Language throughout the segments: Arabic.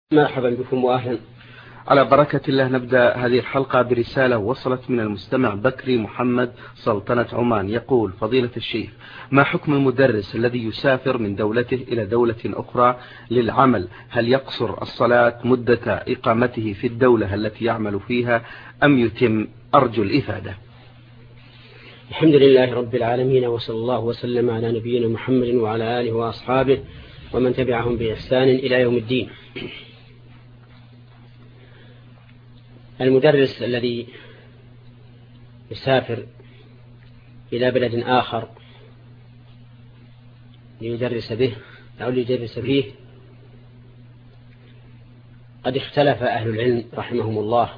مرحبا بكم وأهلا. على بركة الله نبدأ هذه الحلقة برسالة وصلت من المستمع بكري محمد سلطنة عمان. يقول: فضيلة الشيخ، ما حكم المدرس الذي يسافر من دولته إلى دولة أخرى للعمل؟ هل يقصر الصلاة مدة إقامته في الدولة التي يعمل فيها أم يتم؟ أرجو الإفادة. الحمد لله رب العالمين، وصلى الله وسلم على نبينا محمد وعلى آله وأصحابه ومن تبعهم بإحسان إلى يوم الدين. المدرس الذي يسافر إلى بلد آخر ليدرس به أو ليدرس فيه، قد اختلف أهل العلم رحمهم الله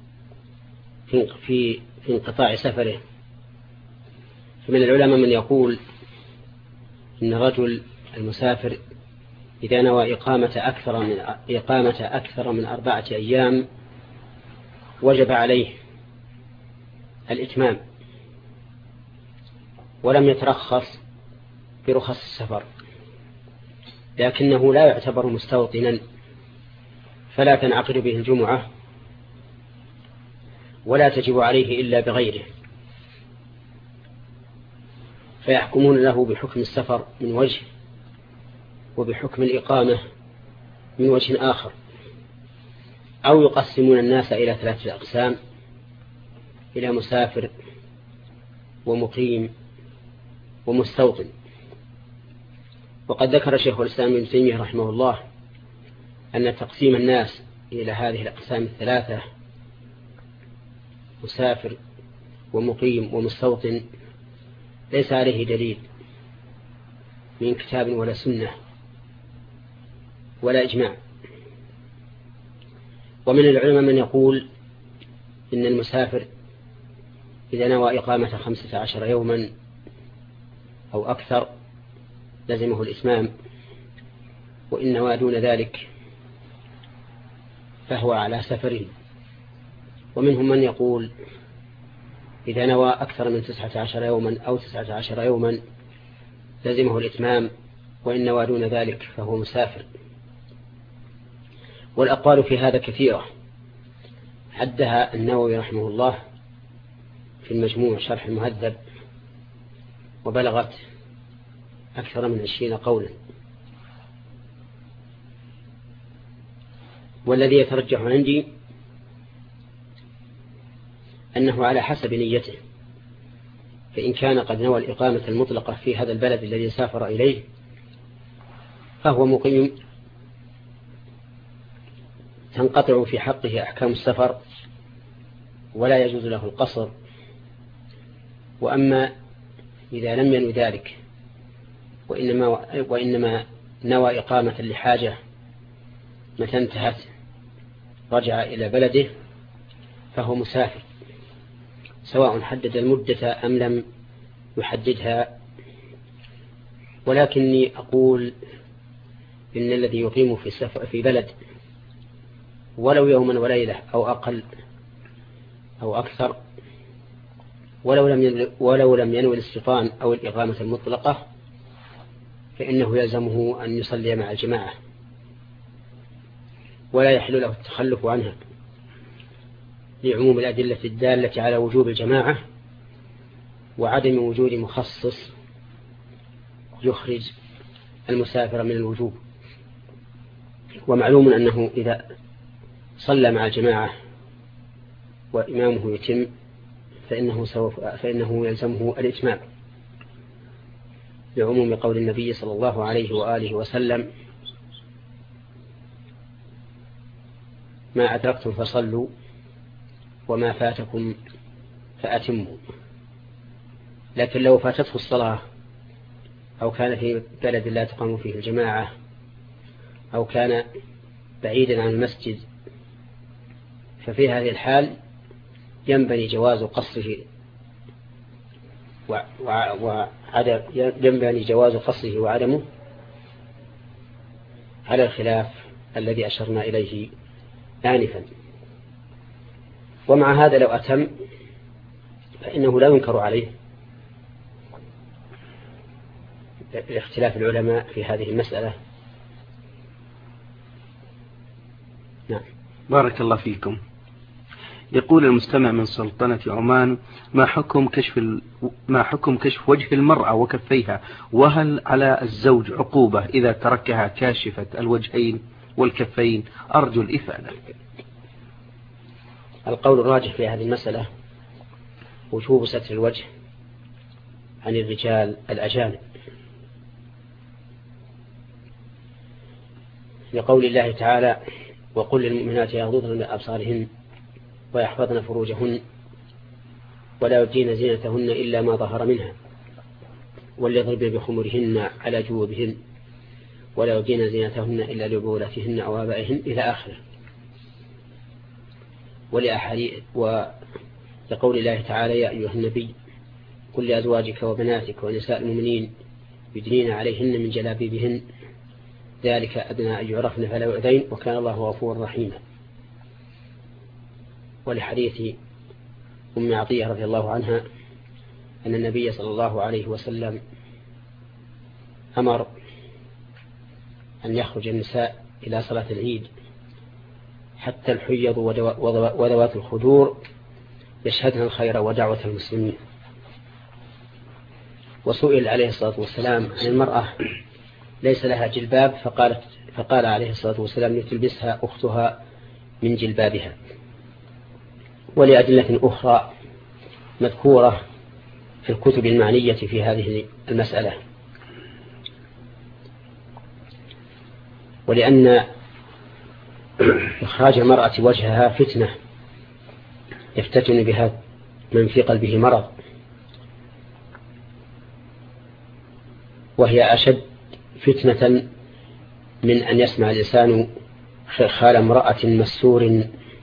في انقطاع سفره. فمن العلماء من يقول إن الرجل المسافر إذا نوى إقامة أكثر من 4 أيام وجب عليه الإتمام، ولم يترخص برخص السفر، لكنه لا يعتبر مستوطنا، فلا تنعقد به الجمعة ولا تجب عليه إلا بغيره، فيحكمون له بحكم السفر من وجه وبحكم الإقامة من وجه آخر، أو يقسمون الناس إلى 3 أقسام: إلى مسافر ومقيم ومستوطن. وقد ذكر شيخ الإسلام ابن تيمية رحمه الله أن تقسيم الناس إلى هذه الأقسام 3: مسافر ومقيم ومستوطن ليس عليه دليل من كتاب ولا سنة ولا إجماع. ومن العلماء من يقول إن المسافر إذا نوى إقامة 15 يوما أو أكثر لزمه الإتمام، وإن نوى دون ذلك فهو على سفره. ومنهم من يقول إذا نوى أكثر من 19 يوما أو 19 يوما لزمه الإتمام، وإن نوى دون ذلك فهو مسافر. والأقوال في هذا كثيرة، عدها النووي رحمه الله في المجموع شرح المهذب، وبلغت أكثر من 20 قولا. والذي يترجح عندي أنه على حسب نيته، فإن كان قد نوى الإقامة المطلقة في هذا البلد الذي سافر إليه فهو مقيم، تنقطع في حقه أحكام السفر ولا يجوز له القصر. وأما إذا لم ينوي ذلك وإنما نوى إقامة لحاجة، متى انتهت رجع إلى بلده فهو مسافر، سواء حدد المدة أم لم يحددها. ولكني أقول إن الذي يقيم في بلد ولو يوما وليلة أو أقل أو أكثر، ولو لم ينوي الاستيطان أو الإقامة المطلقة، فإنه يلزمه أن يصلي مع الجماعة، ولا يحل له التخلف عنها، لعموم الأدلة الدالة على وجوب الجماعة وعدم وجود مخصص يخرج المسافر من الوجوب. ومعلوم أنه إذا صلى مع الجماعة وإمامه يتم فإنه يلزمه الإتمام، لعموم قول النبي صلى الله عليه وآله وسلم: ما أدركتم فصلوا وما فاتكم فأتموا. لكن لو فاتته الصلاة أو كان في بلد لا تقام فيه الجماعة أو كان بعيدا عن المسجد، ففي هذه الحال ينبني جواز قصره وعدمه على الخلاف الذي أشرنا إليه آنفا. ومع هذا لو أتم فإنه لا ينكر عليه لاختلاف العلماء في هذه المسألة، نعم. بارك الله فيكم. يقول المستمع من سلطنة عمان: ما حكم كشف وجه المرأة وكفيها، وهل على الزوج عقوبة إذا تركها كاشفة الوجهين والكفين؟ أرجو الإفادة. القول الراجح في هذه المسألة وجوب ستر الوجه عن الرجال الأجانب، لقول الله تعالى: وقل للمؤمنات يغضضن من أبصارهن ويحفظن فروجهن ولا يبدين زينتهن إلا ما ظهر منها وليضربن بخمرهن على جيوبهن ولا يبدين زينتهن إلا لبعولتهن أو آبائهن إلى آخره. ولقول الله تعالى: يا أيها النبي قل لأزواجك وبناتك ونساء المؤمنين يدنين عليهن من جلابيبهن ذلك أدنى أن يعرفن فلا يؤذين وكان الله غفورا رحيما. ولحديث أم عطية رضي الله عنها أن النبي صلى الله عليه وسلم أمر أن يخرج النساء إلى صلاة العيد حتى الحيض وذوات الخدور يشهدن الخير ودعوة المسلمين. وسئل عليه الصلاة والسلام عن المرأة ليس لها جلباب فقال عليه الصلاة والسلام: لتلبسها أختها من جلبابها. ولأدلة أخرى مذكورة في الكتب المعنية في هذه المسألة. ولأن إخراج المرأة وجهها فتنة يفتتن بها من في قلبه مرض، وهي أشد فتنة من أن يسمع الإنسان خال امرأة مسور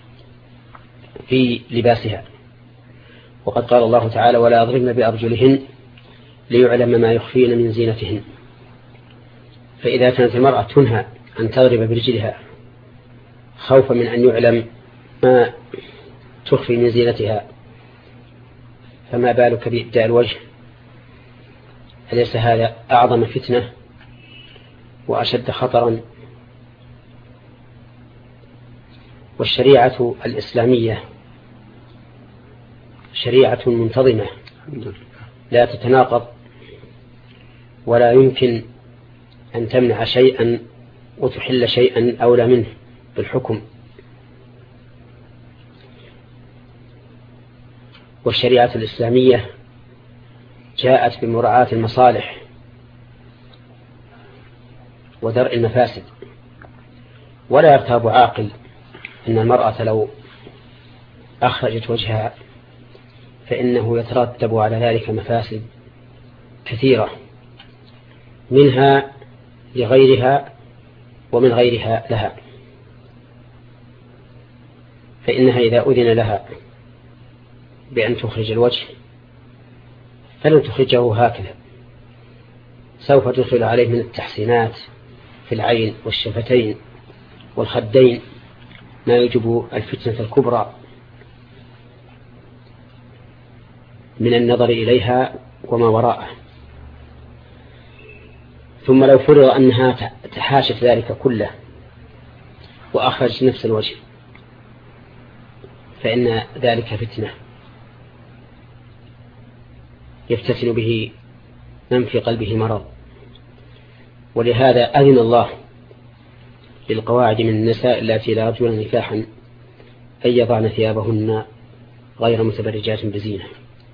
في لباسها. وقد قال الله تعالى: ولا يضربن بأرجلهن ليعلم ما يخفين من زينتهن. فإذا كانت المرأة تنهى أن تضرب برجلها خوفا من أن يعلم ما تخفي من زينتها، فما بالك بإبداء الوجه؟ أليس هذا أعظم فتنة وأشد خطرا؟ والشريعة الإسلامية شريعة منتظمة لا تتناقض، ولا يمكن أن تمنع شيئا وتحل شيئا أولى منه بالحكم. والشريعة الإسلامية جاءت بمراعاة المصالح ودرء المفاسد، ولا يرتاب عاقل أن المرأة لو أخرجت وجهها فإنه يترتب على ذلك مفاسد كثيرة، منها لغيرها ومن غيرها لها. فإنها إذا أذن لها بأن تخرج الوجه فلن تخرجه هكذا، سوف تدخل عليه من التحسينات في العين والشفتين والخدين ما يجب الفتنة الكبرى من النظر إليها وما وراءه. ثم لو فرض أنها تحاشت ذلك كله وأخرج نفس الوجه فإن ذلك فتنة يفتتن به من في قلبه مرض. ولهذا أذن الله للقواعد من النساء التي لا يرجون نكاحا أن يضعن ثيابهن غير متبرجات بزينة،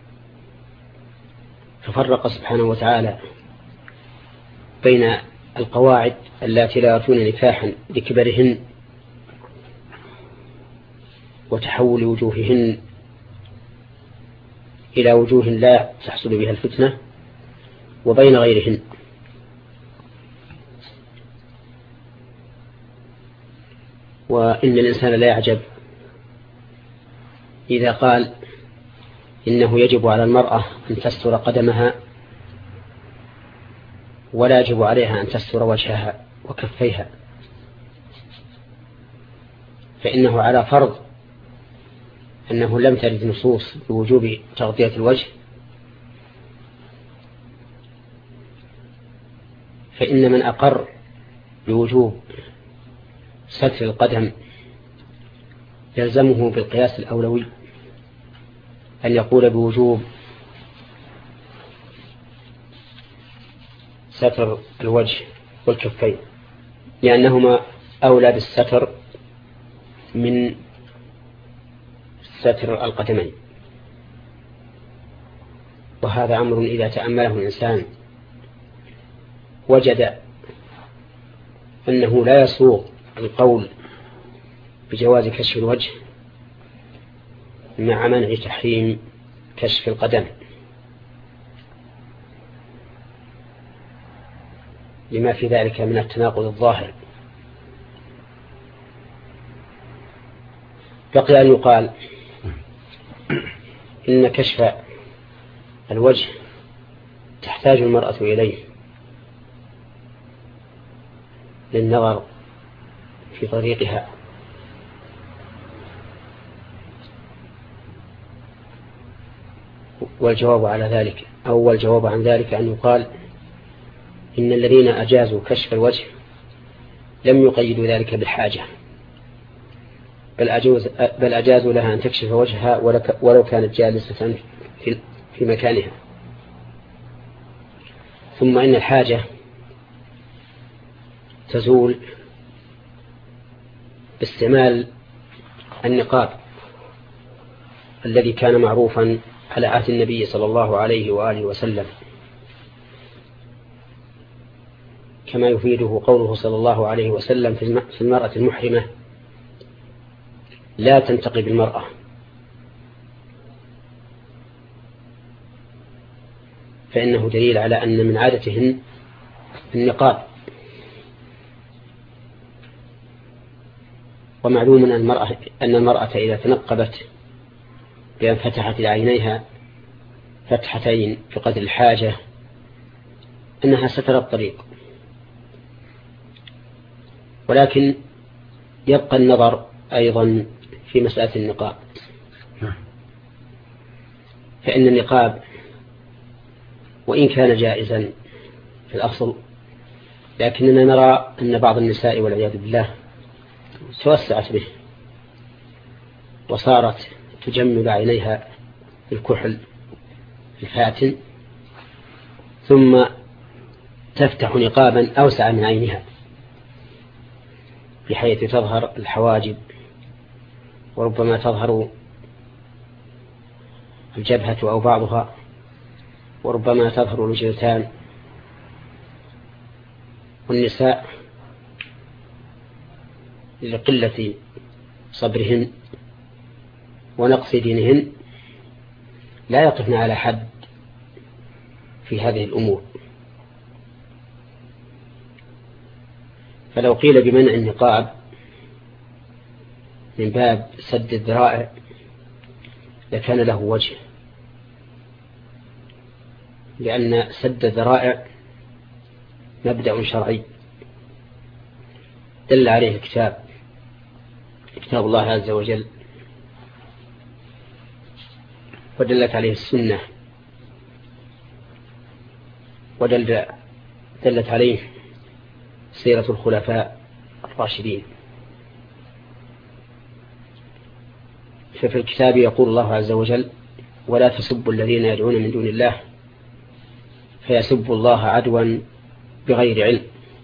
ففرق سبحانه وتعالى بين القواعد التي لا يرجون نكاحا لكبرهن وتحول وجوههن إلى وجوه لا تحصل بها الفتنة، وبين غيرهن. وإن الإنسان لا يعجب إذا قال إنه يجب على المرأة أن تستر قدمها ولا يجب عليها أن تستر وجهها وكفيها، فإنه على فرض أنه لم ترد نصوص بوجوب تغطية الوجه، فإن من أقر بوجوب ستر القدم يلزمه بالقياس الأولوي أن يقول بوجوب ستر الوجه والكفين، لأنهما أولى بالستر من ستر القدمين. وهذا أمر إذا تأمله الإنسان وجد أنه لا يسوغ القول بجواز كشف الوجه مع منع تحريم كشف القدم، لما في ذلك من التناقض الظاهر. بقي أن يقال إن كشف الوجه تحتاج المرأة إليه للنظر في طريقها، والجواب على ذلك أو الجواب عن ذلك أن يقال إن الذين أجازوا كشف الوجه لم يقيدوا ذلك بالحاجة، بل أجازوا لها أن تكشف وجهها ولو كانت جالسة في مكانها. ثم إن الحاجة تزول باستعمال النقاب الذي كان معروفا على عهد النبي صلى الله عليه وآله وسلم، كما يفيده قوله صلى الله عليه وسلم في المرأة المحرمة: لا تنتقب المرأة. فإنه دليل على أن من عادتهن النقاب. ومعلوم أن المرأة إذا تنقبت بأن فتحت لعينيها فتحتين في قدر الحاجة أنها سترى الطريق، ولكن يبقى النظر أيضا في مسألة النقاب. فإن النقاب وإن كان جائزا في الأصل، لكننا نرى أن بعض النساء والعياذ بالله توسعت به وصارت تجمل عينيها بالكحل الفاتن، ثم تفتح نقابا أوسع من عينها بحيث تظهر الحواجب، وربما تظهر الجبهة أو بعضها، وربما تظهر الوجهتان. والنساء لقلة صبرهن ونقص دينهن لا يقفن على حد في هذه الأمور. فلو قيل بمنع النقاب من باب سد الذرائع لكان له وجه، لأن سد الذرائع مبدأ شرعي دل عليه كتاب الله عز وجل، ودلت عليه السنة، ودلت عليه سيرة الخلفاء الراشدين. ففي الكتاب يقول الله عز وجل: ولا تسبوا الذين يدعون من دون الله فيسبوا الله عدوا بغير علم.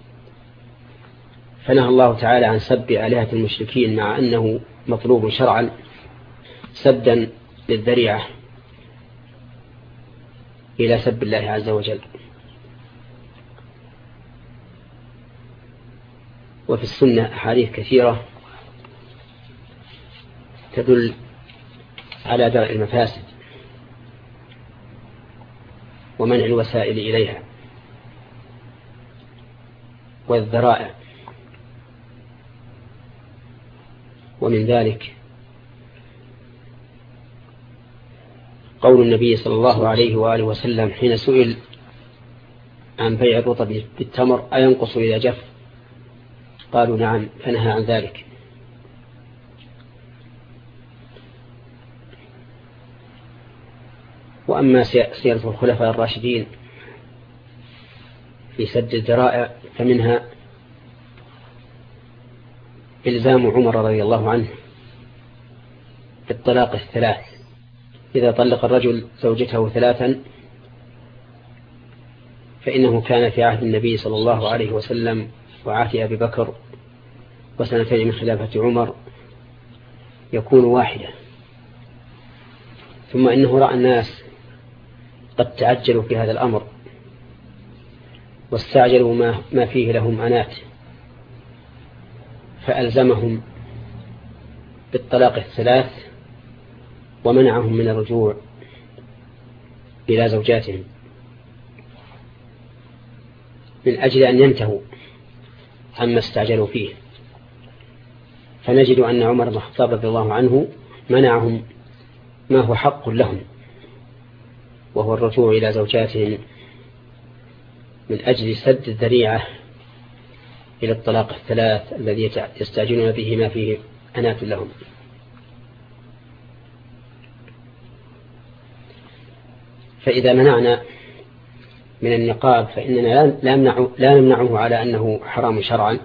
فنهى الله تعالى عن سب آلهة المشركين مع أنه مطلوب شرعا سدا للذريعة إلى سب الله عز وجل. وفي السنة أحاديث كثيرة تدل على درء المفاسد ومنع الوسائل إليها والذرائع. ومن ذلك قول النبي صلى الله عليه وآله وسلم حين سئل عن بيع الرطب بالتمر أينقص إذا جف؟ قالوا نعم، فنهى عن ذلك. وأما سيرة الخلفاء الراشدين في سد الذرائع فمنها إلزام عمر رضي الله عنه بالطلاق الثلاث. إذا طلق الرجل زوجته 3 فإنه كان في عهد النبي صلى الله عليه وسلم وعهد أبي بكر وسنتين من خلافة عمر يكون واحدة. ثم إنه رأى الناس قد تعجلوا في هذا الأمر واستعجلوا ما فيه لهم أنات، فألزمهم بالطلاق الثلاث ومنعهم من الرجوع إلى زوجاتهم من أجل أن ينتهوا عما استعجلوا فيه. فنجد أن عمر بن الخطاب رضي الله عنه منعهم ما هو حق لهم، وهو الرجوع إلى زوجاتهم من أجل سد الذريعة إلى الطلاق الثلاث الذي يستعجلون به ما فيه أنات لهم. فإذا منعنا من النقاب فإننا لا نمنعه على أنه حرام شرعا،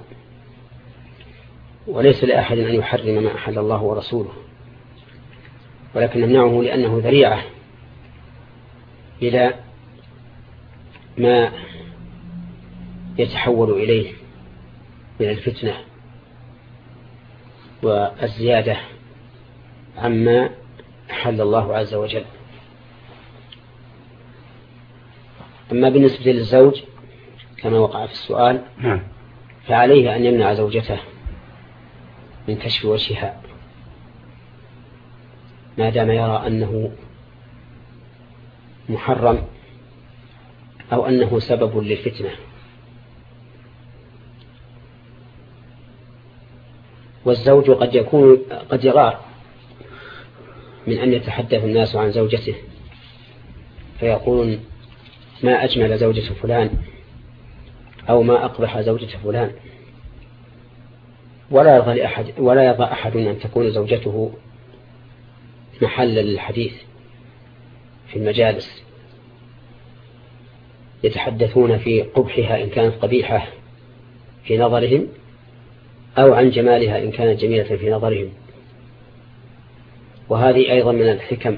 وليس لأحد أن يحرم ما أحل الله ورسوله، ولكن نمنعه لأنه ذريعة إلى ما يتحول إليه من الفتنة والزيادة عما أحل الله عز وجل. أما بالنسبة للزوج كما وقع في السؤال فعليه أن يمنع زوجته من كشف وجهها ما دام يرى أنه محرم أو أنه سبب للفتنة. والزوج قد يغار من أن يتحدث الناس عن زوجته فيقولون ما أجمل زوجة فلان أو ما أقبح زوجة فلان، ولا يرضى أحد أن تكون زوجته محل للحديث في المجالس، يتحدثون في قبحها إن كانت قبيحة في نظرهم أو عن جمالها إن كانت جميلة في نظرهم. وهذه أيضا من الحكم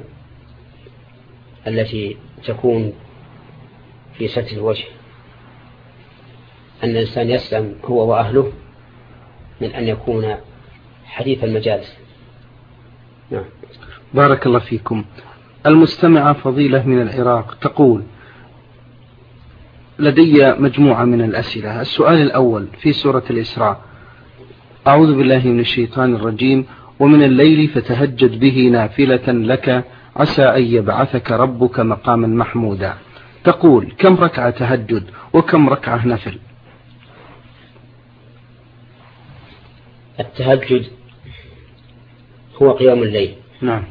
التي تكون في ستر الوجه، أن الإنسان يسلم هو وأهله من أن يكون حديث المجالس. نعم. بارك الله فيكم. المستمعة فضيلة من العراق تقول: لدي مجموعة من الأسئلة. السؤال الأول في سورة الإسراء: أعوذ بالله من الشيطان الرجيم: ومن الليل فتهجد به نافلة لك عسى أن يبعثك ربك مقاما محمودا. تقول: كم ركعة تهجد وكم ركعة نفل؟ التهجد هو قيام الليل. نعم.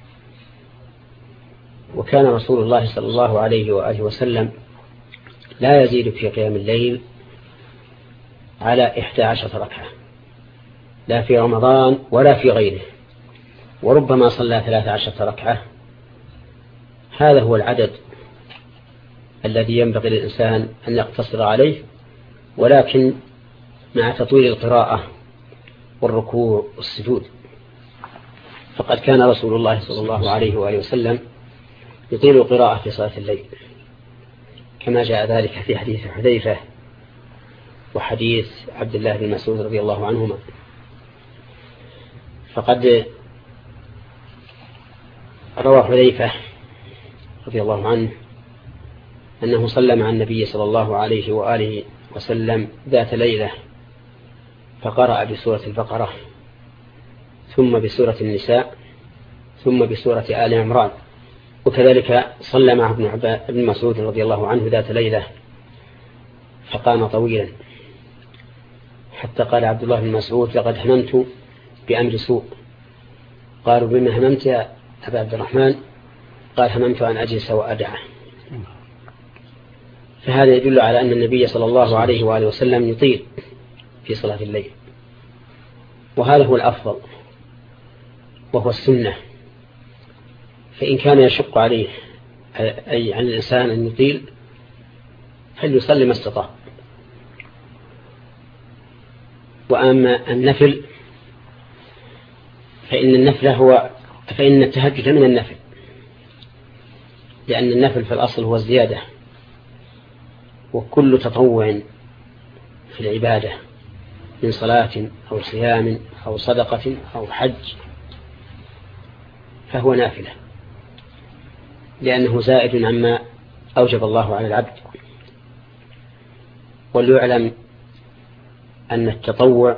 وكان رسول الله صلى الله عليه وآله وسلم لا يزيد في قيام الليل على 11 ركعة، لا في رمضان ولا في غيره، وربما صلى 13 ركعة. هذا هو العدد الذي ينبغي للإنسان أن يقتصر عليه، ولكن مع تطويل القراءة والركوع والسجود. فقد كان رسول الله صلى الله عليه وآله وسلم يطيل القراءة في صلاة الليل، كما جاء ذلك في حديث حذيفة وحديث عبد الله بن مسعود رضي الله عنهما. فقد روى حذيفة رضي الله عنه أنه صلى مع النبي صلى الله عليه وآله وسلم ذات ليلة فقرأ بسورة البقرة ثم بسورة النساء ثم بسورة آل عمران. وكذلك صلى مع ابن مسعود رضي الله عنه ذات ليلة فقام طويلا حتى قال عبد الله بن مسعود: لقد هممت بأمر سوء. قالوا: بما هممت يا أبا عبد الرحمن؟ قال: هممت أن أجلس وأدعه. فهذا يدل على أن النبي صلى الله عليه وآله وسلم يطيل في صلاة الليل، وهذا هو الأفضل وهو السنة. فإن كان يشق عليه أي عن الإنسان أن يطيل فليصلي ما استطاع. وأما النفل فإن النفل هو فإن التهجد من النفل، لأن النفل في الأصل هو الزيادة، وكل تطوع في العبادة من صلاة أو صيام أو صدقة أو حج فهو نافلة، لأنه زائد عما أوجب الله على العبد. وليعلم أن التطوع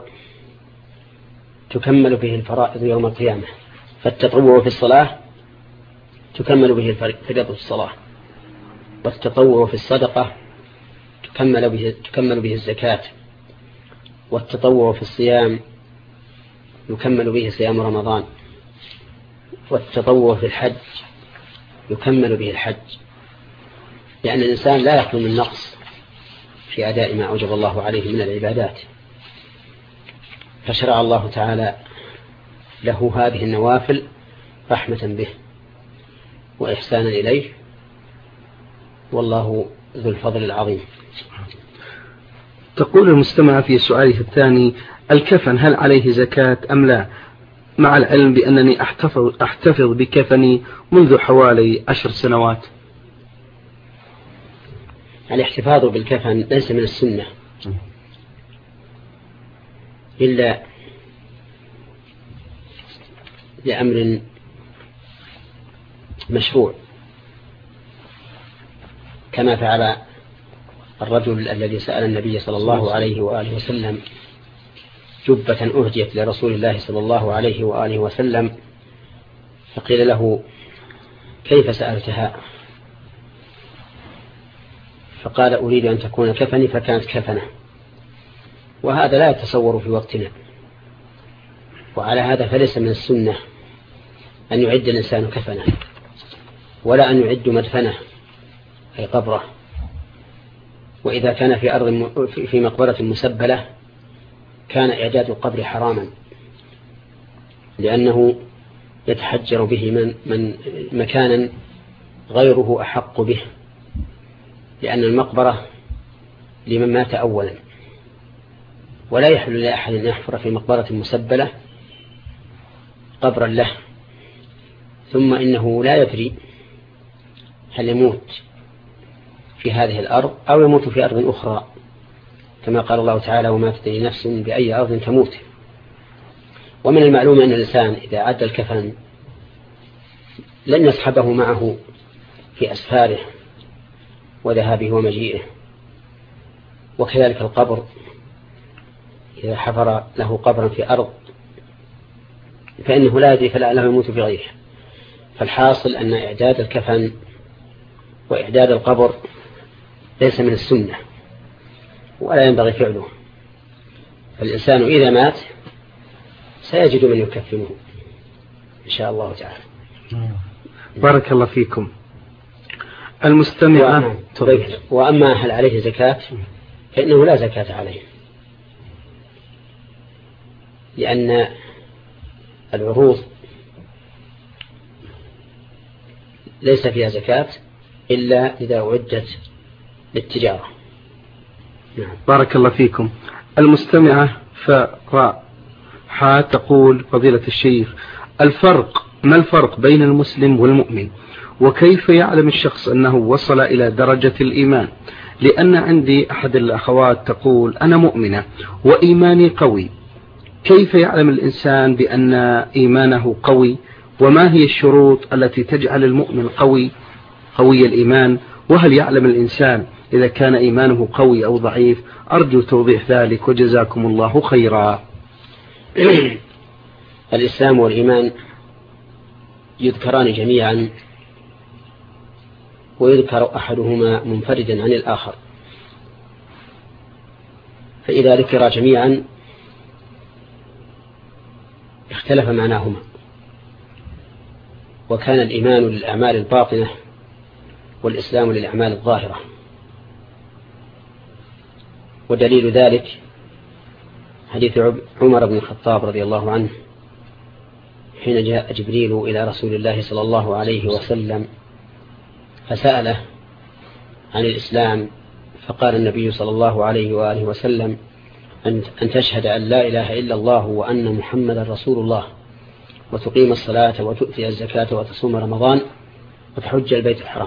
تكمل به الفرائض يوم القيامة، فالتطوع في الصلاة تكمل به فريضة الصلاة، والتطوع في الصدقة تكمل به الزكاة، والتطوع في الصيام يكمل به صيام رمضان، والتطوع في الحج يكمل به الحج، لأن الإنسان لا يخلو من نقص في أداء ما أوجب الله عليه من العبادات، فشرع الله تعالى له هذه النوافل رحمة به وإحسانا إليه، والله ذو الفضل العظيم. تقول المستمع في سؤاله الثاني: الكفن هل عليه زكاة أم لا؟ مع العلم بأنني أحتفظ بكفني منذ حوالي 10 سنوات. الاحتفاظ بالكفن ليس من السنة إلا لأمر مشروع، كما فعل الرجل الذي سأل النبي صلى الله عليه وآله وسلم جبة أهديت لرسول الله صلى الله عليه وآله وسلم، فقيل له: كيف سألتها؟ فقال: أريد أن تكون كفني، فكانت كفنه. وهذا لا يتصور في وقتنا، وعلى هذا فليس من السنة أن يعد الإنسان كفنه، ولا أن يعد مدفنه أي قبره. وإذا كان في مقبرة مسبلة كان إعداد القبر حراما، لأنه يتحجر به من مكانا غيره أحق به، لأن المقبرة لمن مات أولا، ولا يحل لأحد أن يحفر في مقبرة مسبلة قبرا له، ثم إنه لا يدري هل يموت في هذه الأرض أو يموت في أرض أخرى، كما قال الله تعالى: وما تدري نفس بأي أرض تموت. ومن المعلوم أن الإنسان إذا عد الكفن لن يصحبه معه في أسفاره وذهابه ومجيئه، وكذلك القبر إذا حفر له قبرا في أرض فإنه لا يدري فلعله يموت في غيره. فالحاصل أن إعداد الكفن وإعداد القبر ليس من السنة ولا ينبغي فعله، فالإنسان إذا مات سيجد من يكفنه إن شاء الله تعالى. بارك الله فيكم. المستمع: وأما هل عليه زكاة؟ فإنه لا زكاة عليه، لأن العروض ليس فيها زكاة إلا إذا أعدت للتجارة. نعم. بارك الله فيكم. المستمعة فرحة تقول: فضيلة الشيخ، ما الفرق بين المسلم والمؤمن؟ وكيف يعلم الشخص أنه وصل إلى درجة الإيمان؟ لأن عندي أحد الأخوات تقول: أنا مؤمنة وإيماني قوي. كيف يعلم الإنسان بأن إيمانه قوي؟ وما هي الشروط التي تجعل المؤمن قوي الإيمان؟ وهل يعلم الإنسان إذا كان إيمانه قوي أو ضعيف؟ أرجو توضيح ذلك وجزاكم الله خيرا. الإسلام والإيمان يذكران جميعا، ويذكر أحدهما منفردا عن الآخر، فإذا ذكر جميعا اختلف معناهما، وكان الإيمان للأعمال الباطنة والإسلام للأعمال الظاهرة. ودليل ذلك حديث عمر بن الخطاب رضي الله عنه حين جاء جبريل إلى رسول الله صلى الله عليه وسلم فسأله عن الإسلام، فقال النبي صلى الله عليه وآله وسلم: أن تشهد أن لا إله إلا الله وأن محمد رسول الله، وتقيم الصلاة وتؤتي الزكاة وتصوم رمضان وتحج البيت الحرام.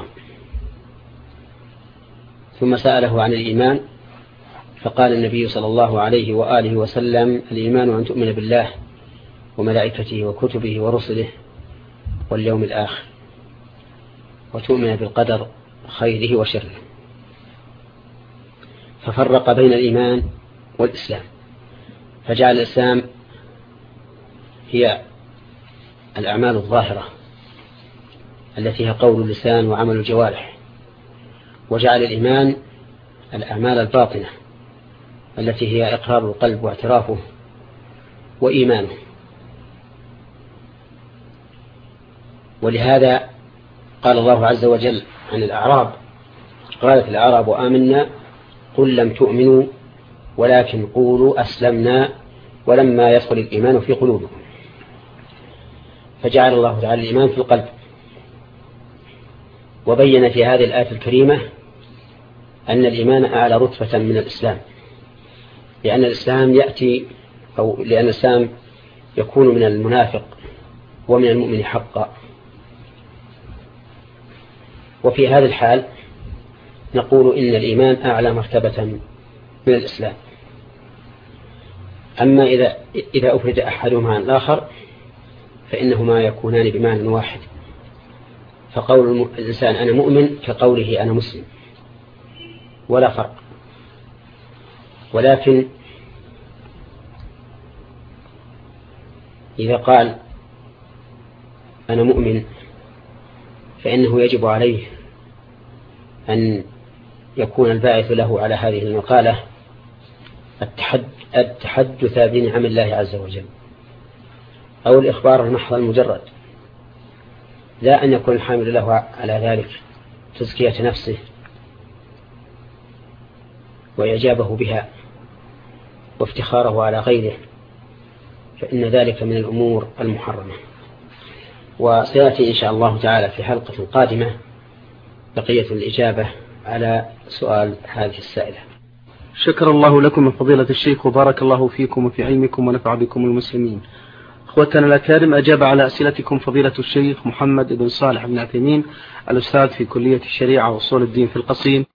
ثم سأله عن الإيمان فقال النبي صلى الله عليه وآله وسلم: الإيمان أن تؤمن بالله وملائكته وكتبه ورسله واليوم الآخر وتؤمن بالقدر خيره وشره. ففرق بين الإيمان والإسلام، فجعل الإسلام هي الأعمال الظاهرة التي هي قول اللسان وعمل الجوارح، وجعل الإيمان الأعمال الباطنة التي هي إقرار القلب واعترافه وإيمانه. ولهذا قال الله عز وجل عن الأعراب: قالت الأعراب آمنا قل لم تؤمنوا ولكن قولوا أسلمنا ولما يدخل الإيمان في قلوبكم. فجعل الله تعالى الإيمان في القلب. وبين في هذه الآية الكريمة أن الإيمان أعلى رتبة من الإسلام، لأن الإسلام يكون من المنافق ومن المؤمن حقا. وفي هذا الحال نقول إن الإيمان أعلى مرتبة من الإسلام. أما إذا أفرد أحدهما عن الآخر فإنهما يكونان بمعنى واحد، فقول الإنسان أنا مؤمن كقوله أنا مسلم ولا فرق. ولكن إذا قال أنا مؤمن فإنه يجب عليه أن يكون الباعث له على هذه المقالة التحدث بنعم الله عز وجل، أو الإخبار المحض المجرد، لا أن يكون الحامل له على ذلك تزكية نفسه وإعجابه بها وافتخاره على غيره، فإن ذلك من الأمور المحرمة. وسيأتي إن شاء الله تعالى في حلقة قادمة بقية الإجابة على سؤال هذه السائلة. شكر الله لكم من فضيلة الشيخ وبارك الله فيكم وفي علمكم ونفع بكم المسلمين. أخوتنا الأكارم، أجاب على أسئلتكم فضيلة الشيخ محمد بن صالح بن عثيمين، الأستاذ في كلية الشريعة وأصول الدين في القصيم.